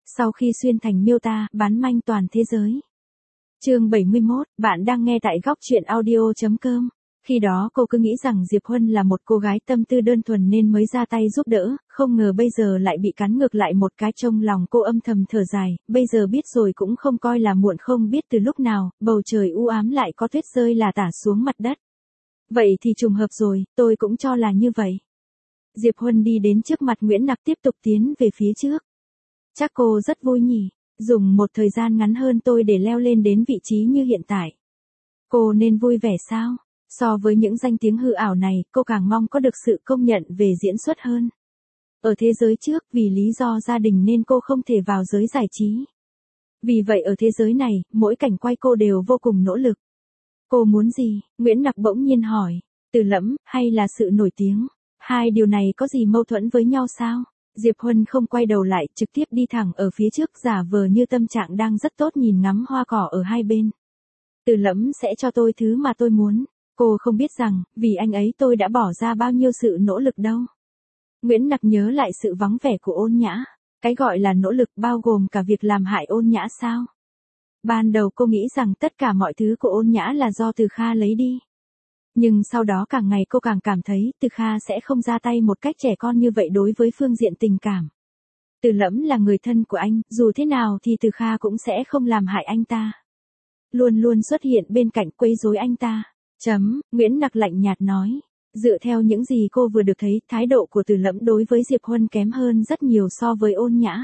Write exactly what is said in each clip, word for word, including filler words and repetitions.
Sau khi xuyên thành miêu ta, bán manh toàn thế giới. Chương bảy mươi mốt, bạn đang nghe tại góc truyện audio chấm com. Khi đó cô cứ nghĩ rằng Diệp Huân là một cô gái tâm tư đơn thuần nên mới ra tay giúp đỡ, không ngờ bây giờ lại bị cắn ngược lại một cái. Trong lòng cô âm thầm thở dài, bây giờ biết rồi cũng không coi là muộn. Không biết từ lúc nào, bầu trời u ám lại có tuyết rơi là tả xuống mặt đất. Vậy thì trùng hợp rồi, tôi cũng cho là như vậy. Diệp Huân đi đến trước mặt Nguyễn Nặc tiếp tục tiến về phía trước. Chắc cô rất vui nhỉ, dùng một thời gian ngắn hơn tôi để leo lên đến vị trí như hiện tại. Cô nên vui vẻ sao? So với những danh tiếng hư ảo này, cô càng mong có được sự công nhận về diễn xuất hơn. Ở thế giới trước, vì lý do gia đình nên cô không thể vào giới giải trí. Vì vậy ở thế giới này, mỗi cảnh quay cô đều vô cùng nỗ lực. Cô muốn gì? Nguyễn Nặc bỗng nhiên hỏi. Từ lẫm, hay là sự nổi tiếng? Hai điều này có gì mâu thuẫn với nhau sao? Diệp Huân không quay đầu lại, trực tiếp đi thẳng ở phía trước, giả vờ như tâm trạng đang rất tốt nhìn ngắm hoa cỏ ở hai bên. Từ lẫm sẽ cho tôi thứ mà tôi muốn. Cô không biết rằng, vì anh ấy tôi đã bỏ ra bao nhiêu sự nỗ lực đâu. Nguyễn Nặc nhớ lại sự vắng vẻ của Ôn Nhã. Cái gọi là nỗ lực bao gồm cả việc làm hại Ôn Nhã sao? Ban đầu cô nghĩ rằng tất cả mọi thứ của Ôn Nhã là do Từ Kha lấy đi. Nhưng sau đó càng ngày cô càng cảm thấy Từ Kha sẽ không ra tay một cách trẻ con như vậy đối với phương diện tình cảm. Từ lẫm là người thân của anh, dù thế nào thì Từ Kha cũng sẽ không làm hại anh ta. Luôn luôn xuất hiện bên cạnh quấy rối anh ta. Chấm, Nguyễn Nặc lạnh nhạt nói. Dựa theo những gì cô vừa được thấy, thái độ của Từ lẫm đối với Diệp Huân kém hơn rất nhiều so với Ôn Nhã.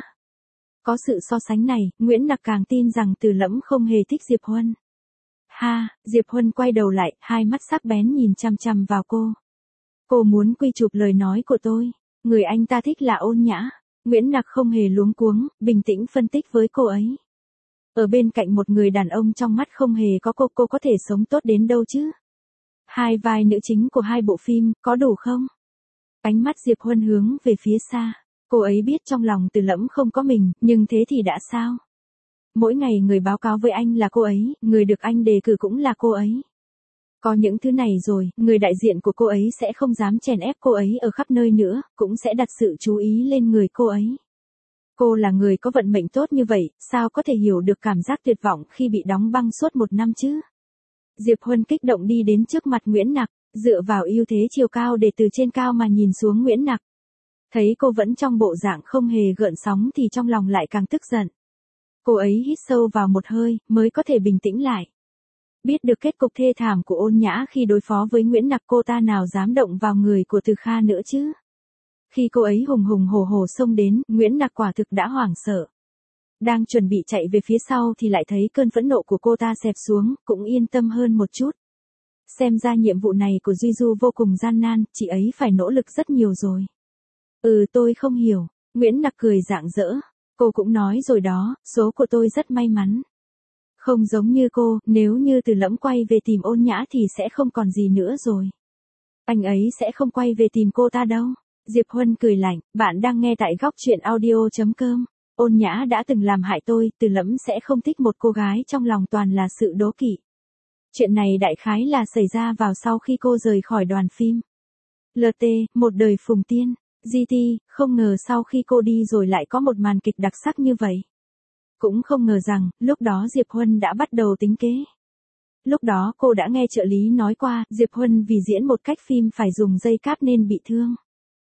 Có sự so sánh này, Nguyễn Nặc càng tin rằng Từ lẫm không hề thích Diệp Huân. Ha, Diệp Huân quay đầu lại, hai mắt sắc bén nhìn chằm chằm vào cô. Cô muốn quy chụp lời nói của tôi. Người anh ta thích là Ôn Nhã. Nguyễn Nặc không hề luống cuống, bình tĩnh phân tích với cô ấy. Ở bên cạnh một người đàn ông trong mắt không hề có cô, cô có thể sống tốt đến đâu chứ? Hai vai nữ chính của hai bộ phim, có đủ không? Ánh mắt Diệp Huân hướng về phía xa. Cô ấy biết trong lòng Từ lẫm không có mình, nhưng thế thì đã sao? Mỗi ngày người báo cáo với anh là cô ấy, người được anh đề cử cũng là cô ấy. Có những thứ này rồi, người đại diện của cô ấy sẽ không dám chèn ép cô ấy ở khắp nơi nữa, cũng sẽ đặt sự chú ý lên người cô ấy. Cô là người có vận mệnh tốt như vậy, sao có thể hiểu được cảm giác tuyệt vọng khi bị đóng băng suốt một năm chứ? Diệp Huân kích động đi đến trước mặt Nguyễn Nặc, dựa vào ưu thế chiều cao để từ trên cao mà nhìn xuống Nguyễn Nặc. Thấy cô vẫn trong bộ dạng không hề gợn sóng thì trong lòng lại càng tức giận. Cô ấy hít sâu vào một hơi, mới có thể bình tĩnh lại. Biết được kết cục thê thảm của Ôn Nhã khi đối phó với Nguyễn Nặc, cô ta nào dám động vào người của Từ Kha nữa chứ? Khi cô ấy hùng hùng hổ hổ xông đến, Nguyễn Nặc quả thực đã hoảng sợ. Đang chuẩn bị chạy về phía sau thì lại thấy cơn phẫn nộ của cô ta xẹp xuống, cũng yên tâm hơn một chút. Xem ra nhiệm vụ này của Duy Du vô cùng gian nan, chị ấy phải nỗ lực rất nhiều rồi. Ừ, tôi không hiểu. Nguyễn Nặc cười rạng rỡ. Cô cũng nói rồi đó, số của tôi rất may mắn. Không giống như cô, nếu như Từ lẫm quay về tìm Ôn Nhã thì sẽ không còn gì nữa rồi. Anh ấy sẽ không quay về tìm cô ta đâu. Diệp Huân cười lạnh, bạn đang nghe tại góc truyện audio chấm com. Ôn Nhã đã từng làm hại tôi, Từ lẫm sẽ không thích một cô gái trong lòng toàn là sự đố kỵ. Chuyện này đại khái là xảy ra vào sau khi cô rời khỏi đoàn phim. lờ tê, một đời phùng tiên. giê tê, không ngờ sau khi cô đi rồi lại có một màn kịch đặc sắc như vậy. Cũng không ngờ rằng, lúc đó Diệp Huân đã bắt đầu tính kế. Lúc đó cô đã nghe trợ lý nói qua, Diệp Huân vì diễn một cách phim phải dùng dây cáp nên bị thương.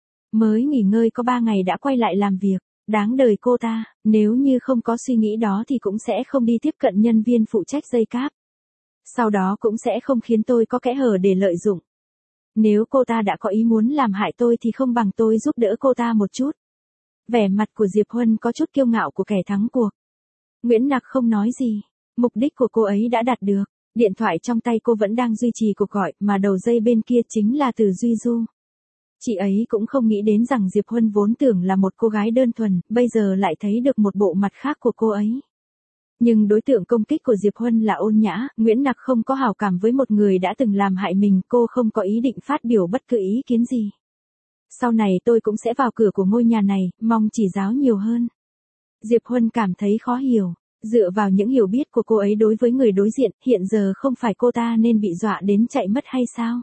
Mới nghỉ ngơi có ba ngày đã quay lại làm việc. Đáng đời cô ta, nếu như không có suy nghĩ đó thì cũng sẽ không đi tiếp cận nhân viên phụ trách dây cáp. Sau đó cũng sẽ không khiến tôi có kẽ hở để lợi dụng. Nếu cô ta đã có ý muốn làm hại tôi thì không bằng tôi giúp đỡ cô ta một chút. Vẻ mặt của Diệp Huân có chút kiêu ngạo của kẻ thắng cuộc. Nguyễn Nặc không nói gì. Mục đích của cô ấy đã đạt được. Điện thoại trong tay cô vẫn đang duy trì cuộc gọi, mà đầu dây bên kia chính là Từ Duy Du. Chị ấy cũng không nghĩ đến rằng Diệp Huân vốn tưởng là một cô gái đơn thuần, bây giờ lại thấy được một bộ mặt khác của cô ấy. Nhưng đối tượng công kích của Diệp Huân là Ôn Nhã, Nguyễn Nặc không có hảo cảm với một người đã từng làm hại mình, cô không có ý định phát biểu bất cứ ý kiến gì. Sau này tôi cũng sẽ vào cửa của ngôi nhà này, mong chỉ giáo nhiều hơn. Diệp Huân cảm thấy khó hiểu, dựa vào những hiểu biết của cô ấy đối với người đối diện, hiện giờ không phải cô ta nên bị dọa đến chạy mất hay sao?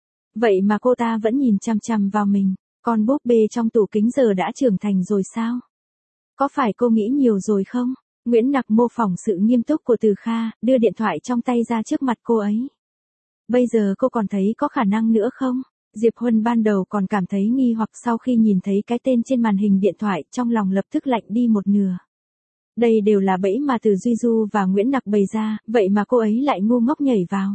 Vậy mà cô ta vẫn nhìn chằm chằm vào mình, con búp bê trong tủ kính giờ đã trưởng thành rồi sao? Có phải cô nghĩ nhiều rồi không? Nguyễn Nặc mô phỏng sự nghiêm túc của Từ Kha, đưa điện thoại trong tay ra trước mặt cô ấy. Bây giờ cô còn thấy có khả năng nữa không? Diệp Huân ban đầu còn cảm thấy nghi hoặc, sau khi nhìn thấy cái tên trên màn hình điện thoại, trong lòng lập tức lạnh đi một nửa. Đây đều là bẫy mà Từ Duy Du và Nguyễn Nặc bày ra, vậy mà cô ấy lại ngu ngốc nhảy vào.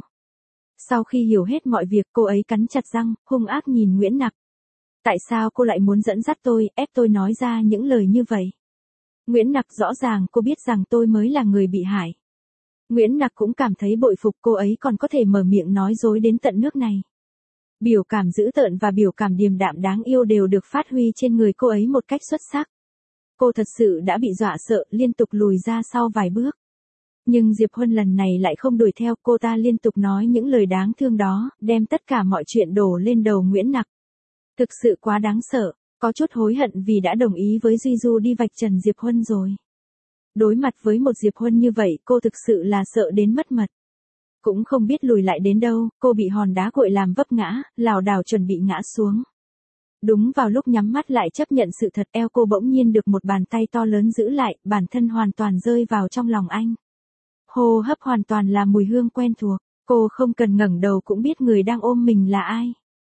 Sau khi hiểu hết mọi việc, cô ấy cắn chặt răng, hung ác nhìn Nguyễn Nặc. Tại sao cô lại muốn dẫn dắt tôi, ép tôi nói ra những lời như vậy? Nguyễn Nặc, rõ ràng cô biết rằng tôi mới là người bị hại. Nguyễn Nặc cũng cảm thấy bội phục cô ấy còn có thể mở miệng nói dối đến tận nước này. Biểu cảm dữ tợn và biểu cảm điềm đạm đáng yêu đều được phát huy trên người cô ấy một cách xuất sắc. Cô thật sự đã bị dọa sợ, liên tục lùi ra sau vài bước. Nhưng Diệp Huân lần này lại không đuổi theo, cô ta liên tục nói những lời đáng thương đó, đem tất cả mọi chuyện đổ lên đầu Nguyễn Nặc. Thực sự quá đáng sợ, có chút hối hận vì đã đồng ý với Duy Du đi vạch trần Diệp Huân rồi. Đối mặt với một Diệp Huân như vậy, cô thực sự là sợ đến mất mật. Cũng không biết lùi lại đến đâu, cô bị hòn đá cội làm vấp ngã, lảo đảo chuẩn bị ngã xuống. Đúng vào lúc nhắm mắt lại chấp nhận sự thật, eo cô bỗng nhiên được một bàn tay to lớn giữ lại, bản thân hoàn toàn rơi vào trong lòng anh. Hô hấp hoàn toàn là mùi hương quen thuộc, cô không cần ngẩng đầu cũng biết người đang ôm mình là ai.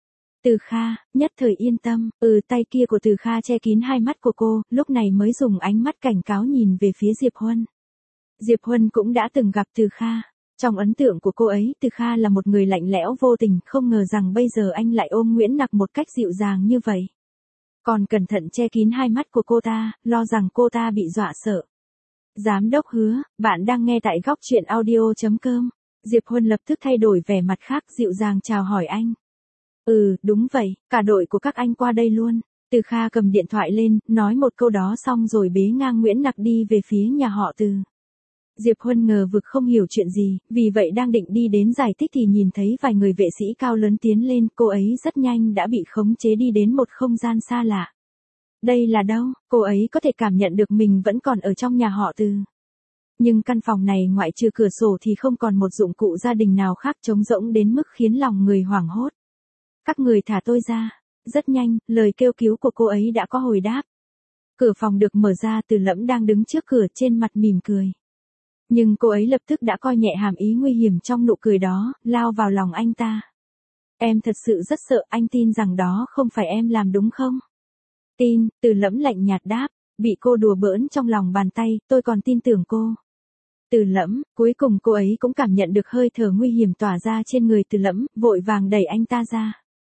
Từ Kha, nhất thời yên tâm, ừ tay kia của Từ Kha che kín hai mắt của cô, lúc này mới dùng ánh mắt cảnh cáo nhìn về phía Diệp Huân. Diệp Huân cũng đã từng gặp Từ Kha. Trong ấn tượng của cô ấy, Từ Kha là một người lạnh lẽo vô tình, không ngờ rằng bây giờ anh lại ôm Nguyễn Nặc một cách dịu dàng như vậy. Còn cẩn thận che kín hai mắt của cô ta, lo rằng cô ta bị dọa sợ. Giám đốc Hứa, bạn đang nghe tại góc truyện audio chấm com. Diệp Huân lập tức thay đổi vẻ mặt khác, dịu dàng chào hỏi anh. Ừ, đúng vậy, cả đội của các anh qua đây luôn. Từ Kha cầm điện thoại lên, nói một câu đó xong rồi bế ngang Nguyễn Nặc đi về phía nhà họ Từ. Diệp Huân ngờ vực không hiểu chuyện gì, vì vậy đang định đi đến giải thích thì nhìn thấy vài người vệ sĩ cao lớn tiến lên, cô ấy rất nhanh đã bị khống chế đi đến một không gian xa lạ. Đây là đâu? Cô ấy có thể cảm nhận được mình vẫn còn ở trong nhà họ Từ. Nhưng căn phòng này ngoại trừ cửa sổ thì không còn một dụng cụ gia đình nào khác, trống rỗng đến mức khiến lòng người hoảng hốt. Các người thả tôi ra. Rất nhanh, lời kêu cứu của cô ấy đã có hồi đáp. Cửa phòng được mở ra, Từ Lẫm đang đứng trước cửa trên mặt mỉm cười. Nhưng cô ấy lập tức đã coi nhẹ hàm ý nguy hiểm trong nụ cười đó, lao vào lòng anh ta. Em thật sự rất sợ, anh tin rằng đó không phải em làm đúng không? Tin, Từ Lẫm lạnh nhạt đáp, bị cô đùa bỡn trong lòng bàn tay, tôi còn tin tưởng cô. Từ Lẫm, cuối cùng cô ấy cũng cảm nhận được hơi thở nguy hiểm tỏa ra trên người Từ Lẫm, vội vàng đẩy anh ta ra.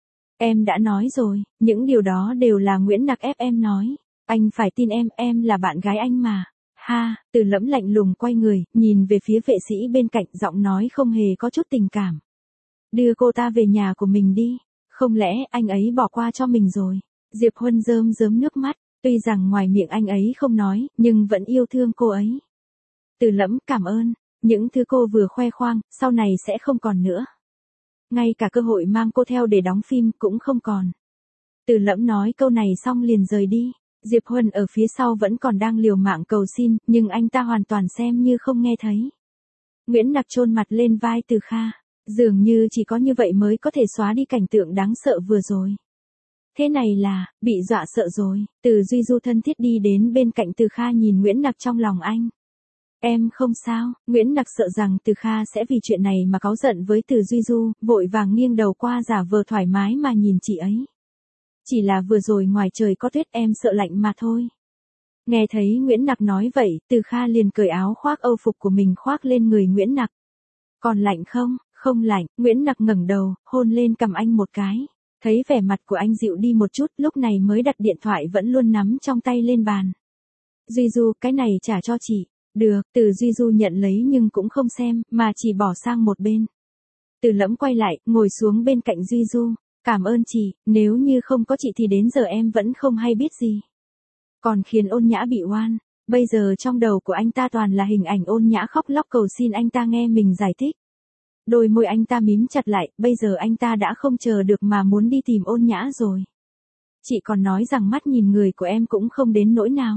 Em đã nói rồi, những điều đó đều là Nguyễn Nặc ép em nói. Anh phải tin em, em là bạn gái anh mà. Ha, Từ Lẫm lạnh lùng quay người, nhìn về phía vệ sĩ bên cạnh, giọng nói không hề có chút tình cảm. Đưa cô ta về nhà của mình đi, không lẽ anh ấy bỏ qua cho mình rồi? Diệp Huân rơm rớm nước mắt, tuy rằng ngoài miệng anh ấy không nói, nhưng vẫn yêu thương cô ấy. Từ Lẫm, cảm ơn, những thứ cô vừa khoe khoang, sau này sẽ không còn nữa. Ngay cả cơ hội mang cô theo để đóng phim cũng không còn. Từ Lẫm nói câu này xong liền rời đi. Diệp Huân ở phía sau vẫn còn đang liều mạng cầu xin, nhưng anh ta hoàn toàn xem như không nghe thấy. Nguyễn Nặc chôn mặt lên vai Từ Kha, dường như chỉ có như vậy mới có thể xóa đi cảnh tượng đáng sợ vừa rồi. Thế này là, bị dọa sợ rồi. Từ Duy Du thân thiết đi đến bên cạnh Từ Kha, nhìn Nguyễn Nặc trong lòng anh. Em không sao. Nguyễn Nặc sợ rằng Từ Kha sẽ vì chuyện này mà cáu giận với Từ Duy Du, vội vàng nghiêng đầu qua giả vờ thoải mái mà nhìn chị ấy. Chỉ là vừa rồi ngoài trời có tuyết, em sợ lạnh mà thôi. Nghe thấy Nguyễn Nặc nói vậy, Từ Kha liền cởi áo khoác âu phục của mình khoác lên người Nguyễn Nặc. Còn lạnh không? Không lạnh. Nguyễn Nặc ngẩng đầu, hôn lên cằm anh một cái. Thấy vẻ mặt của anh dịu đi một chút, lúc này mới đặt điện thoại vẫn luôn nắm trong tay lên bàn. Duy Du, cái này trả cho chị. Được, Từ Duy Du nhận lấy nhưng cũng không xem, mà chỉ bỏ sang một bên. Từ Lẫm quay lại, ngồi xuống bên cạnh Duy Du. Cảm ơn chị, nếu như không có chị thì đến giờ em vẫn không hay biết gì. Còn khiến Ôn Nhã bị oan, bây giờ trong đầu của anh ta toàn là hình ảnh Ôn Nhã khóc lóc cầu xin anh ta nghe mình giải thích. Đôi môi anh ta mím chặt lại, bây giờ anh ta đã không chờ được mà muốn đi tìm Ôn Nhã rồi. Chị còn nói rằng mắt nhìn người của em cũng không đến nỗi nào.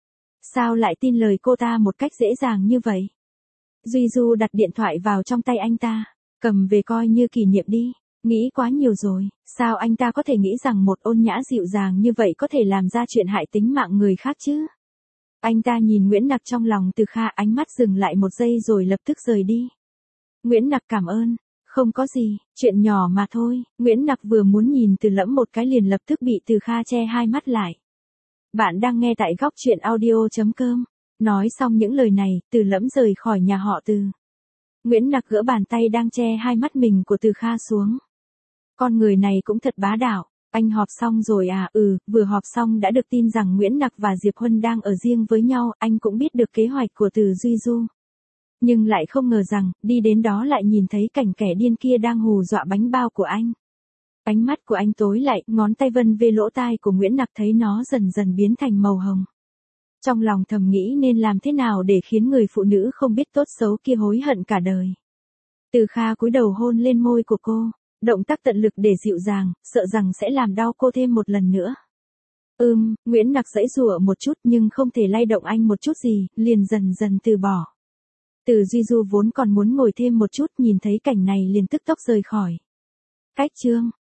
Sao lại tin lời cô ta một cách dễ dàng như vậy? Duy Du đặt điện thoại vào trong tay anh ta, cầm về coi như kỷ niệm đi. Nghĩ quá nhiều rồi, sao anh ta có thể nghĩ rằng một Ôn Nhã dịu dàng như vậy có thể làm ra chuyện hại tính mạng người khác chứ? Anh ta nhìn Nguyễn Nặc trong lòng Từ Kha, ánh mắt dừng lại một giây rồi lập tức rời đi. Nguyễn Nặc cảm ơn. Không có gì, chuyện nhỏ mà thôi. Nguyễn Nặc vừa muốn nhìn Từ Lẫm một cái liền lập tức bị Từ Kha che hai mắt lại. Bạn đang nghe tại góc truyện audio.com. Nói xong những lời này, Từ Lẫm rời khỏi nhà họ Từ. Nguyễn Nặc gỡ bàn tay đang che hai mắt mình của Từ Kha xuống. Con người này cũng thật bá đạo. Anh họp xong rồi à? Ừ, vừa họp xong đã được tin rằng Nguyễn Nặc và Diệp Huân đang ở riêng với nhau, anh cũng biết được kế hoạch của Từ Duy Du. Nhưng lại không ngờ rằng, đi đến đó lại nhìn thấy cảnh kẻ điên kia đang hù dọa bánh bao của anh. Ánh mắt của anh tối lại, ngón tay vân về lỗ tai của Nguyễn Nặc thấy nó dần dần biến thành màu hồng. Trong lòng thầm nghĩ nên làm thế nào để khiến người phụ nữ không biết tốt xấu kia hối hận cả đời. Từ Kha cúi đầu hôn lên môi của cô, động tác tận lực để dịu dàng, sợ rằng sẽ làm đau cô thêm một lần nữa. Ừm, Nguyễn Nặc giãy giụa một chút nhưng không thể lay động anh một chút gì, liền dần dần từ bỏ. Từ Duy Du vốn còn muốn ngồi thêm một chút, nhìn thấy cảnh này liền tức tốc rời khỏi. Cách chương